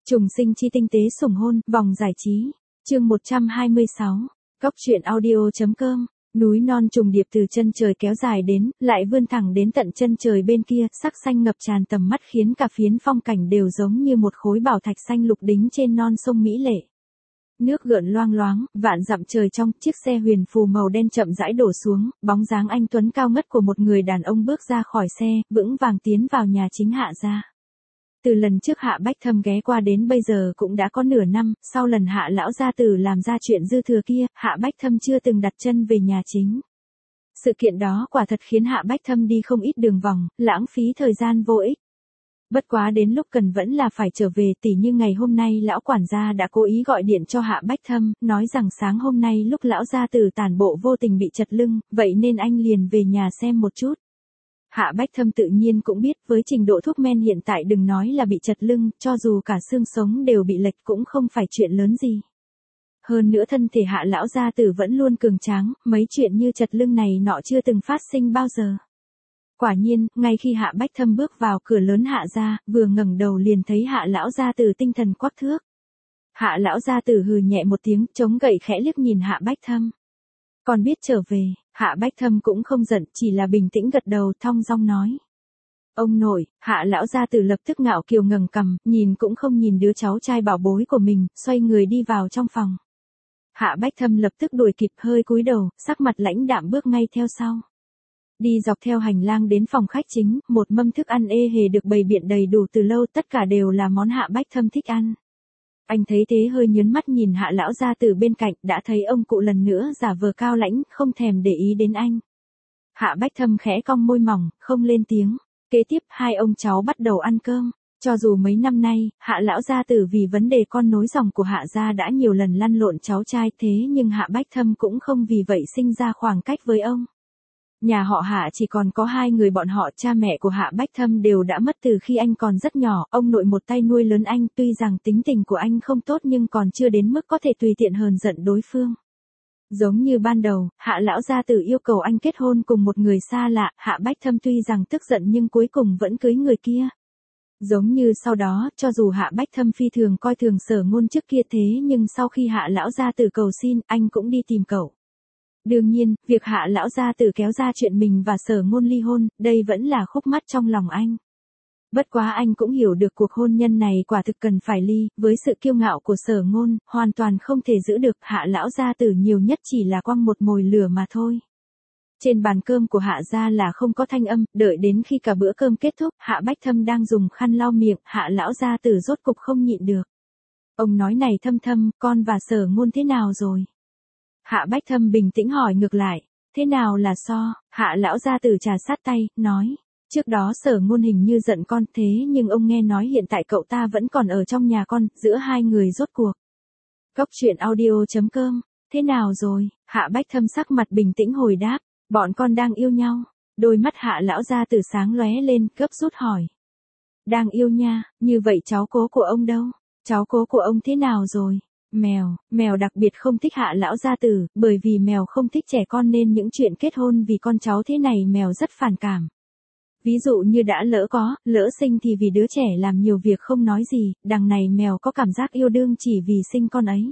Trùng sinh chi tinh tế sủng hôn, vòng giải trí. Chương 126. Góc truyện audio.com. Núi non trùng điệp từ chân trời kéo dài đến, lại vươn thẳng đến tận chân trời bên kia, sắc xanh ngập tràn tầm mắt khiến cả phiến phong cảnh đều giống như một khối bảo thạch xanh lục đính trên non sông mỹ lệ. Nước gợn loang loáng, vạn dặm trời trong, chiếc xe huyền phù màu đen chậm rãi đổ xuống, bóng dáng anh tuấn cao ngất của một người đàn ông bước ra khỏi xe, vững vàng tiến vào nhà chính Hạ gia. Từ lần trước Hạ Bách Thâm ghé qua đến bây giờ cũng đã có nửa năm, sau lần Hạ lão gia tử làm ra chuyện dư thừa kia, Hạ Bách Thâm chưa từng đặt chân về nhà chính. Sự kiện đó quả thật khiến Hạ Bách Thâm đi không ít đường vòng, lãng phí thời gian vô ích. Bất quá đến lúc cần vẫn là phải trở về, tỉ như ngày hôm nay lão quản gia đã cố ý gọi điện cho Hạ Bách Thâm, nói rằng sáng hôm nay lúc lão gia tử tản bộ vô tình bị chật lưng, vậy nên anh liền về nhà xem một chút. Hạ Bách Thâm tự nhiên cũng biết, với trình độ thuốc men hiện tại đừng nói là bị chật lưng, cho dù cả xương sống đều bị lệch cũng không phải chuyện lớn gì. Hơn nữa thân thể Hạ lão gia tử vẫn luôn cường tráng, mấy chuyện như chật lưng này nọ chưa từng phát sinh bao giờ. Quả nhiên, ngay khi Hạ Bách Thâm bước vào cửa lớn Hạ gia, vừa ngẩng đầu liền thấy Hạ lão gia tử tinh thần quắc thước. Hạ lão gia tử hừ nhẹ một tiếng, chống gậy khẽ liếc nhìn Hạ Bách Thâm. Còn biết trở về, Hạ Bách Thâm cũng không giận, chỉ là bình tĩnh gật đầu, thong dong nói. Ông nội. Hạ lão gia tử lập tức ngạo kiều ngẩng cằm, nhìn cũng không nhìn đứa cháu trai bảo bối của mình, xoay người đi vào trong phòng. Hạ Bách Thâm lập tức đuổi kịp, hơi cúi đầu, sắc mặt lãnh đạm bước ngay theo sau. Đi dọc theo hành lang đến phòng khách chính, một mâm thức ăn ê hề được bày biện đầy đủ từ lâu, tất cả đều là món Hạ Bách Thâm thích ăn. Anh thấy thế hơi nhớn mắt nhìn Hạ lão gia tử bên cạnh, đã thấy ông cụ lần nữa giả vờ cao lãnh, không thèm để ý đến anh. Hạ Bách Thâm khẽ cong môi mỏng, không lên tiếng. Kế tiếp hai ông cháu bắt đầu ăn cơm. Cho dù mấy năm nay, Hạ lão gia tử vì vấn đề con nối dòng của Hạ gia đã nhiều lần lăn lộn cháu trai, thế nhưng Hạ Bách Thâm cũng không vì vậy sinh ra khoảng cách với ông. Nhà họ Hạ chỉ còn có hai người bọn họ, cha mẹ của Hạ Bách Thâm đều đã mất từ khi anh còn rất nhỏ, ông nội một tay nuôi lớn anh, tuy rằng tính tình của anh không tốt nhưng còn chưa đến mức có thể tùy tiện hờn giận đối phương. Giống như ban đầu, Hạ lão gia tử yêu cầu anh kết hôn cùng một người xa lạ, Hạ Bách Thâm tuy rằng tức giận nhưng cuối cùng vẫn cưới người kia. Giống như sau đó, cho dù Hạ Bách Thâm phi thường coi thường Sở Ngôn trước kia, thế nhưng sau khi Hạ lão gia tử cầu xin, anh cũng đi tìm cậu. Đương nhiên, việc Hạ lão gia tử kéo ra chuyện mình và Sở Ngôn ly hôn, đây vẫn là khúc mắc trong lòng anh. Bất quá anh cũng hiểu được cuộc hôn nhân này quả thực cần phải ly, với sự kiêu ngạo của Sở Ngôn, hoàn toàn không thể giữ được, Hạ lão gia tử nhiều nhất chỉ là quăng một mồi lửa mà thôi. Trên bàn cơm của Hạ gia là không có thanh âm, đợi đến khi cả bữa cơm kết thúc, Hạ Bách Thâm đang dùng khăn lau miệng, Hạ lão gia tử rốt cục không nhịn được. Ông nói này Thâm Thâm, con và Sở Ngôn thế nào rồi? Hạ Bách Thâm bình tĩnh hỏi ngược lại, thế nào là so? Hạ lão gia tử trà sát tay, nói, trước đó Sở Ngôn hình như giận con, thế nhưng ông nghe nói hiện tại cậu ta vẫn còn ở trong nhà con, giữa hai người rốt cuộc. Góc truyện audio.com, thế nào rồi? Hạ Bách Thâm sắc mặt bình tĩnh hồi đáp, bọn con đang yêu nhau. Đôi mắt Hạ lão gia tử sáng lóe lên, gấp rút hỏi. Đang yêu nha, như vậy cháu cố của ông đâu? Cháu cố của ông thế nào rồi? Mèo đặc biệt không thích Hạ lão gia tử, bởi vì mèo không thích trẻ con nên những chuyện kết hôn vì con cháu thế này mèo rất phản cảm. Ví dụ như đã lỡ sinh thì vì đứa trẻ làm nhiều việc không nói gì, đằng này mèo có cảm giác yêu đương chỉ vì sinh con ấy.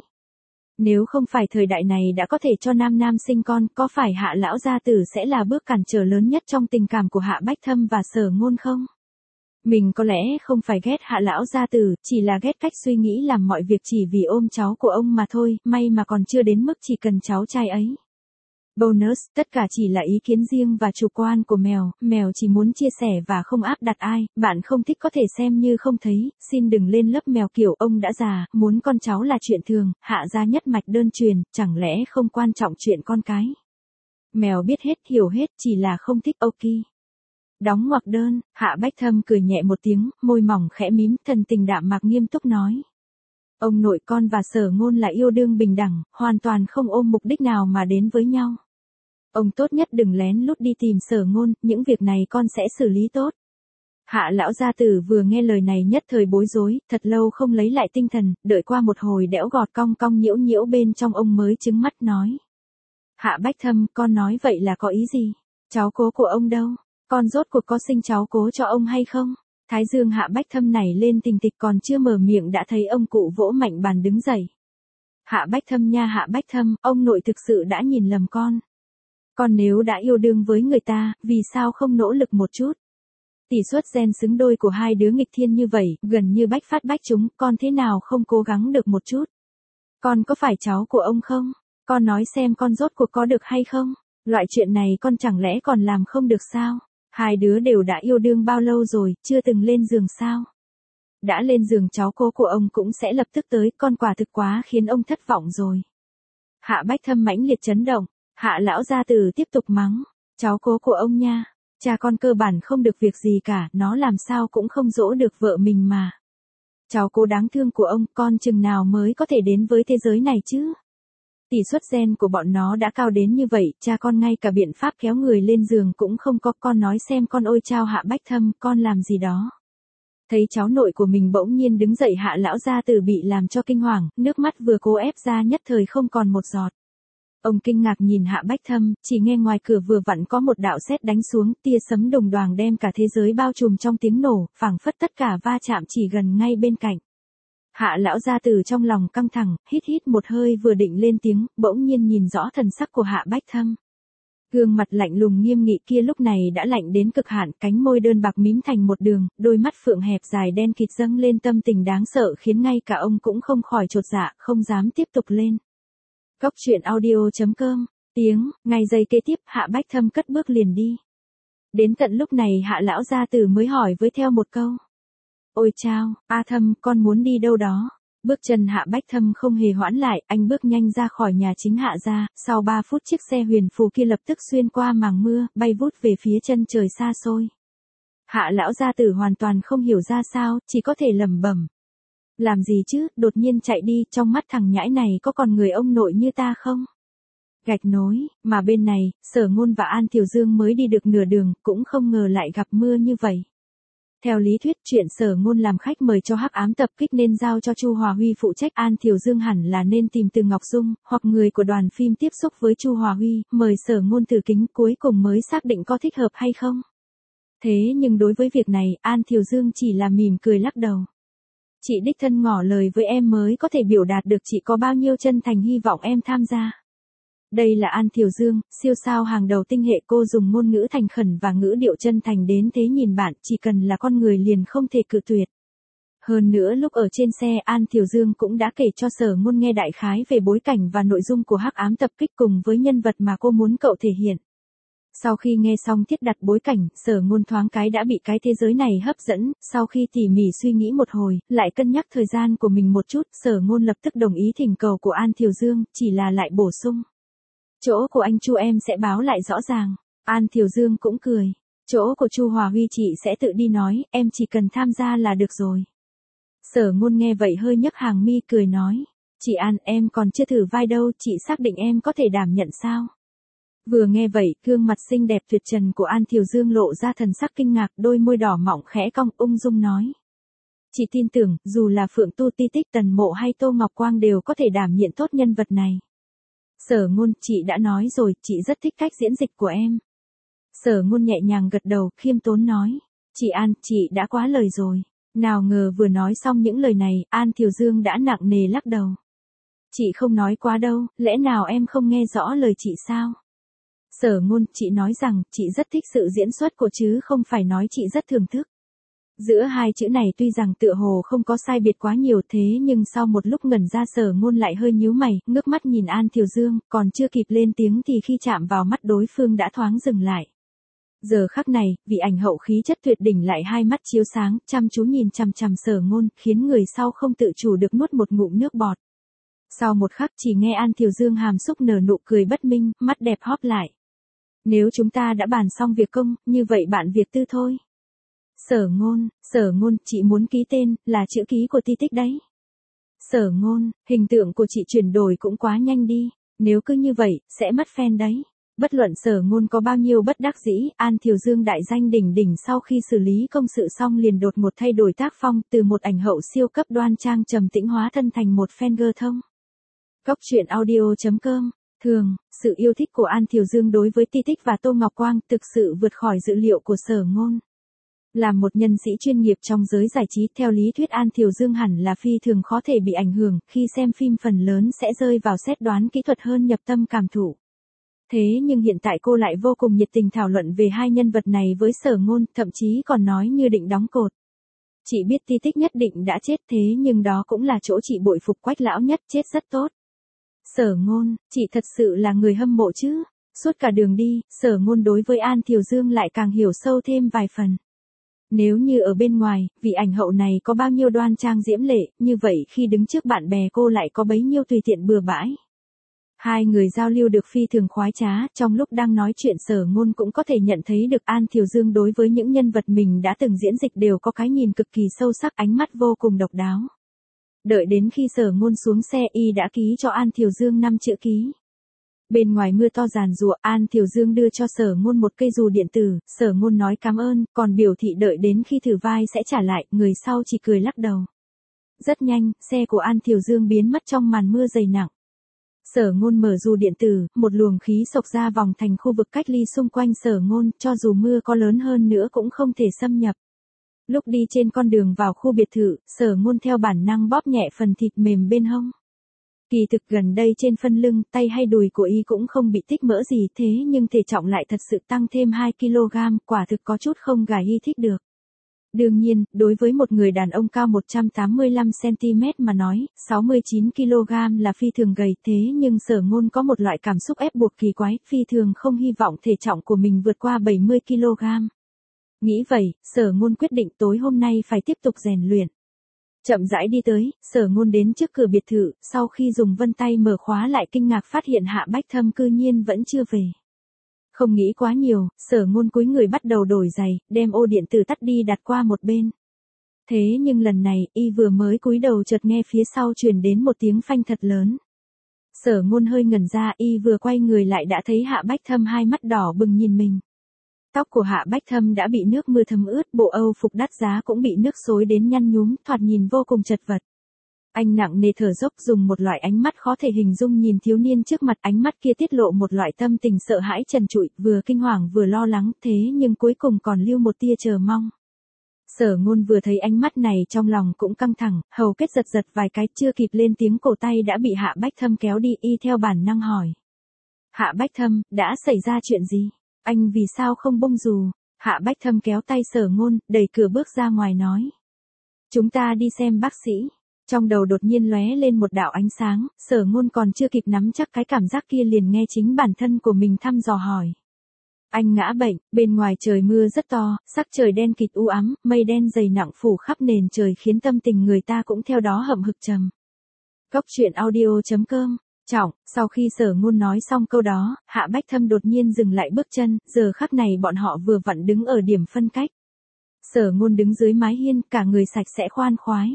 Nếu không phải thời đại này đã có thể cho nam sinh con, có phải Hạ lão gia tử sẽ là bước cản trở lớn nhất trong tình cảm của Hạ Bách Thâm và Sở Ngôn không? Mình có lẽ không phải ghét Hạ lão gia tử, chỉ là ghét cách suy nghĩ làm mọi việc chỉ vì ôm cháu của ông mà thôi, may mà còn chưa đến mức chỉ cần cháu trai ấy. Bonus, tất cả chỉ là ý kiến riêng và chủ quan của mèo chỉ muốn chia sẻ và không áp đặt ai, bạn không thích có thể xem như không thấy, xin đừng lên lớp mèo kiểu ông đã già, muốn con cháu là chuyện thường, Hạ gia nhất mạch đơn truyền, chẳng lẽ không quan trọng chuyện con cái. Mèo biết hết, hiểu hết, chỉ là không thích ok. Đóng ngoặc đơn, Hạ Bách Thâm cười nhẹ một tiếng, môi mỏng khẽ mím, thần tình đạm mạc nghiêm túc nói. Ông nội, con và Sở Ngôn là yêu đương bình đẳng, hoàn toàn không ôm mục đích nào mà đến với nhau. Ông tốt nhất đừng lén lút đi tìm Sở Ngôn, những việc này con sẽ xử lý tốt. Hạ lão gia tử vừa nghe lời này nhất thời bối rối, thật lâu không lấy lại tinh thần, đợi qua một hồi đẽo gọt cong cong nhiễu bên trong ông mới trừng mắt nói. Hạ Bách Thâm, con nói vậy là có ý gì? Cháu cố của ông đâu? Con rốt cuộc có sinh cháu cố cho ông hay không? Thái dương Hạ Bách Thâm nảy lên tình tịch còn chưa mở miệng đã thấy ông cụ vỗ mạnh bàn đứng dậy. Hạ Bách Thâm nha Hạ Bách Thâm, ông nội thực sự đã nhìn lầm con. Con nếu đã yêu đương với người ta, vì sao không nỗ lực một chút? Tỷ suất gen xứng đôi của hai đứa nghịch thiên như vậy, gần như bách phát bách trúng, con thế nào không cố gắng được một chút? Con có phải cháu của ông không? Con nói xem con rốt cuộc có được hay không? Loại chuyện này con chẳng lẽ còn làm không được sao? Hai đứa đều đã yêu đương bao lâu rồi, chưa từng lên giường sao? Đã lên giường cháu cô của ông cũng sẽ lập tức tới, con quả thực quá khiến ông thất vọng rồi. Hạ Bách Thâm mãnh liệt chấn động, Hạ lão gia tử tiếp tục mắng, cháu cố của ông nha, cha con cơ bản không được việc gì cả, nó làm sao cũng không dỗ được vợ mình mà. Cháu cố đáng thương của ông, con chừng nào mới có thể đến với thế giới này chứ? Tỷ suất gen của bọn nó đã cao đến như vậy, cha con ngay cả biện pháp kéo người lên giường cũng không có, con nói xem con ôi chao Hạ Bách Thâm, con làm gì đó. Thấy cháu nội của mình bỗng nhiên đứng dậy Hạ lão gia tử bị làm cho kinh hoàng, nước mắt vừa cố ép ra nhất thời không còn một giọt. Ông kinh ngạc nhìn Hạ Bách Thâm, chỉ nghe ngoài cửa vừa vặn có một đạo sét đánh xuống, tia sấm đồng đoàng đem cả thế giới bao trùm trong tiếng nổ, phảng phất tất cả va chạm chỉ gần ngay bên cạnh. Hạ lão gia tử trong lòng căng thẳng, hít một hơi vừa định lên tiếng, bỗng nhiên nhìn rõ thần sắc của Hạ Bách Thâm. Gương mặt lạnh lùng nghiêm nghị kia lúc này đã lạnh đến cực hạn, cánh môi đơn bạc mím thành một đường, đôi mắt phượng hẹp dài đen kịt dâng lên tâm tình đáng sợ khiến ngay cả ông cũng không khỏi chột dạ, không dám tiếp tục lên. Cốc truyện audio.com, ngay giây kế tiếp Hạ Bách Thâm cất bước liền đi. Đến tận lúc này Hạ lão gia tử mới hỏi với theo một câu. Ôi chao, A Thâm, con muốn đi đâu đó? Bước chân Hạ Bách Thâm không hề hoãn lại, anh bước nhanh ra khỏi nhà chính Hạ gia, sau 3 phút chiếc xe huyền phù kia lập tức xuyên qua màng mưa, bay vút về phía chân trời xa xôi. Hạ lão gia tử hoàn toàn không hiểu ra sao, chỉ có thể lẩm bẩm. Làm gì chứ, đột nhiên chạy đi, trong mắt thằng nhãi này có còn người ông nội như ta không? Gạch nối, mà bên này, Sở Ngôn và An Thiều Dương mới đi được nửa đường, cũng không ngờ lại gặp mưa như vậy. Theo lý thuyết chuyện Sở Ngôn làm khách mời cho Hắc Ám tập kích nên giao cho Chu Hòa Huy phụ trách, An Thiều Dương hẳn là nên tìm Từ Ngọc Dung, hoặc người của đoàn phim tiếp xúc với Chu Hòa Huy, mời Sở Ngôn thử kính cuối cùng mới xác định có thích hợp hay không. Thế nhưng đối với việc này, An Thiều Dương chỉ là mỉm cười lắc đầu. Chị đích thân ngỏ lời với em mới có thể biểu đạt được chị có bao nhiêu chân thành hy vọng em tham gia. Đây là An Thiều Dương, siêu sao hàng đầu tinh hệ, cô dùng ngôn ngữ thành khẩn và ngữ điệu chân thành đến thế nhìn bạn, chỉ cần là con người liền không thể cự tuyệt. Hơn nữa lúc ở trên xe An Thiều Dương cũng đã kể cho Sở Ngôn nghe đại khái về bối cảnh và nội dung của Hắc Ám tập kích cùng với nhân vật mà cô muốn cậu thể hiện. Sau khi nghe xong thiết đặt bối cảnh, Sở Ngôn thoáng cái đã bị cái thế giới này hấp dẫn, sau khi tỉ mỉ suy nghĩ một hồi, lại cân nhắc thời gian của mình một chút, Sở Ngôn lập tức đồng ý thỉnh cầu của An Thiều Dương, chỉ là lại bổ sung. Chỗ của anh Chu em sẽ báo lại rõ ràng. An Thiều Dương cũng cười. Chỗ của Chu Hòa Huy chị sẽ tự đi nói, em chỉ cần tham gia là được rồi. Sở Ngôn nghe vậy hơi nhấc hàng mi cười nói. Chị An, em còn chưa thử vai đâu, chị xác định em có thể đảm nhận sao? Vừa nghe vậy, gương mặt xinh đẹp tuyệt trần của An Thiều Dương lộ ra thần sắc kinh ngạc, đôi môi đỏ mọng khẽ cong, ung dung nói. Chị tin tưởng, dù là Phượng Tu Ti Tích, Tần Mộ hay Tô Ngọc Quang đều có thể đảm nhiệm tốt nhân vật này. Sở Ngôn, chị đã nói rồi, chị rất thích cách diễn dịch của em. Sở Ngôn nhẹ nhàng gật đầu, khiêm tốn nói. Chị An, chị đã quá lời rồi. Nào ngờ vừa nói xong những lời này, An Thiều Dương đã nặng nề lắc đầu. Chị không nói quá đâu, lẽ nào em không nghe rõ lời chị sao? Sở Ngôn, chị nói rằng, chị rất thích sự diễn xuất của chứ không phải nói chị rất thưởng thức. Giữa hai chữ này tuy rằng tựa hồ không có sai biệt quá nhiều thế nhưng sau một lúc ngẩn ra Sở Ngôn lại hơi nhíu mày, ngước mắt nhìn An Thiều Dương, còn chưa kịp lên tiếng thì khi chạm vào mắt đối phương đã thoáng dừng lại. Giờ khắc này, vị ảnh hậu khí chất tuyệt đỉnh lại hai mắt chiếu sáng, chăm chú nhìn chằm chằm Sở Ngôn, khiến người sau không tự chủ được nuốt một ngụm nước bọt. Sau một khắc chỉ nghe An Thiều Dương hàm xúc nở nụ cười bất minh, mắt đẹp hóp lại. Nếu chúng ta đã bàn xong việc công, như vậy bạn việc tư thôi. Sở Ngôn, chị muốn ký tên, là chữ ký của Ti Tích đấy. Sở Ngôn, hình tượng của chị chuyển đổi cũng quá nhanh đi, nếu cứ như vậy, sẽ mất fan đấy. Bất luận Sở Ngôn có bao nhiêu bất đắc dĩ, An Thiều Dương đại danh đỉnh đỉnh sau khi xử lý công sự xong liền đột ngột thay đổi tác phong, từ một ảnh hậu siêu cấp đoan trang trầm tĩnh hóa thân thành một fan gơ thông. Cốc truyện audio.com, thường, sự yêu thích của An Thiều Dương đối với Ti Tích và Tô Ngọc Quang thực sự vượt khỏi dự liệu của Sở Ngôn. Là một nhân sĩ chuyên nghiệp trong giới giải trí, theo lý thuyết An Thiều Dương hẳn là phi thường khó thể bị ảnh hưởng, khi xem phim phần lớn sẽ rơi vào xét đoán kỹ thuật hơn nhập tâm cảm thụ. Thế nhưng hiện tại cô lại vô cùng nhiệt tình thảo luận về hai nhân vật này với Sở Ngôn, thậm chí còn nói như định đóng cột. Chị biết Ti Tích nhất định đã chết, thế nhưng đó cũng là chỗ chị bội phục Quách lão nhất, chết rất tốt. Sở Ngôn, chị thật sự là người hâm mộ chứ? Suốt cả đường đi, Sở Ngôn đối với An Thiều Dương lại càng hiểu sâu thêm vài phần. Nếu như ở bên ngoài, vị ảnh hậu này có bao nhiêu đoan trang diễm lệ, như vậy khi đứng trước bạn bè cô lại có bấy nhiêu tùy tiện bừa bãi. Hai người giao lưu được phi thường khoái trá, trong lúc đang nói chuyện Sở Ngôn cũng có thể nhận thấy được An Thiều Dương đối với những nhân vật mình đã từng diễn dịch đều có cái nhìn cực kỳ sâu sắc, ánh mắt vô cùng độc đáo. Đợi đến khi Sở Ngôn xuống xe, y đã ký cho An Thiều Dương 5 chữ ký. Bên ngoài mưa to giàn giụa, An Thiều Dương đưa cho Sở Ngôn một cây dù điện tử, Sở Ngôn nói cảm ơn, còn biểu thị đợi đến khi thử vai sẽ trả lại, người sau chỉ cười lắc đầu. Rất nhanh, xe của An Thiều Dương biến mất trong màn mưa dày nặng. Sở Ngôn mở dù điện tử, một luồng khí xộc ra vòng thành khu vực cách ly xung quanh Sở Ngôn, cho dù mưa có lớn hơn nữa cũng không thể xâm nhập. Lúc đi trên con đường vào khu biệt thự, Sở Ngôn theo bản năng bóp nhẹ phần thịt mềm bên hông. Kỳ thực gần đây trên phân lưng, tay hay đùi của y cũng không bị tích mỡ gì, thế nhưng thể trọng lại thật sự tăng thêm 2 kg, quả thực có chút không gài y thích được. Đương nhiên, đối với một người đàn ông cao 185cm mà nói, 69 kg là phi thường gầy, thế nhưng Sở Ngôn có một loại cảm xúc ép buộc kỳ quái, phi thường không hy vọng thể trọng của mình vượt qua 70 kg. Nghĩ vậy, Sở Ngôn quyết định tối hôm nay phải tiếp tục rèn luyện. Chậm rãi đi tới, Sở Ngôn đến trước cửa biệt thự, sau khi dùng vân tay mở khóa lại kinh ngạc phát hiện Hạ Bách Thâm cư nhiên vẫn chưa về. Không nghĩ quá nhiều, Sở Ngôn cúi người bắt đầu đổi giày, đem ô điện tử tắt đi đặt qua một bên. Thế nhưng lần này, y vừa mới cúi đầu chợt nghe phía sau truyền đến một tiếng phanh thật lớn. Sở Ngôn hơi ngẩn ra, y vừa quay người lại đã thấy Hạ Bách Thâm hai mắt đỏ bừng nhìn mình. Tóc của Hạ Bách Thâm đã bị nước mưa thấm ướt, bộ Âu phục đắt giá cũng bị nước xối đến nhăn nhúm, thoạt nhìn vô cùng chật vật. Anh nặng nề thở dốc, dùng một loại ánh mắt khó thể hình dung nhìn thiếu niên trước mặt, ánh mắt kia tiết lộ một loại tâm tình sợ hãi trần trụi, vừa kinh hoàng vừa lo lắng, thế nhưng cuối cùng còn lưu một tia chờ mong. Sở Ngôn vừa thấy ánh mắt này trong lòng cũng căng thẳng, hầu kết giật giật vài cái, chưa kịp lên tiếng cổ tay đã bị Hạ Bách Thâm kéo đi, y theo bản năng hỏi. Hạ Bách Thâm, đã xảy ra chuyện gì? Anh vì sao không bông dù? Hạ Bách Thâm kéo tay Sở Ngôn, đẩy cửa bước ra ngoài nói. Chúng ta đi xem bác sĩ. Trong đầu đột nhiên lóe lên một đạo ánh sáng, Sở Ngôn còn chưa kịp nắm chắc cái cảm giác kia liền nghe chính bản thân của mình thăm dò hỏi. Anh ngã bệnh, bên ngoài trời mưa rất to, sắc trời đen kịt u ám, mây đen dày nặng phủ khắp nền trời khiến tâm tình người ta cũng theo đó hậm hực trầm. Cốc truyện audio.com. Trọng, sau khi Sở Ngôn nói xong câu đó, Hạ Bách Thâm đột nhiên dừng lại bước chân, giờ khắc này bọn họ vừa vặn đứng ở điểm phân cách. Sở Ngôn đứng dưới mái hiên, cả người sạch sẽ khoan khoái.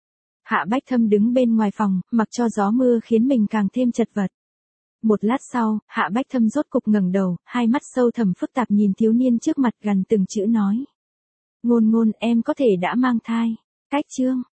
Hạ Bách Thâm đứng bên ngoài phòng, mặc cho gió mưa khiến mình càng thêm chật vật. Một lát sau, Hạ Bách Thâm rốt cục ngẩng đầu, hai mắt sâu thẳm phức tạp nhìn thiếu niên trước mặt, gần từng chữ nói. Ngôn Ngôn, em có thể đã mang thai. Cách chương.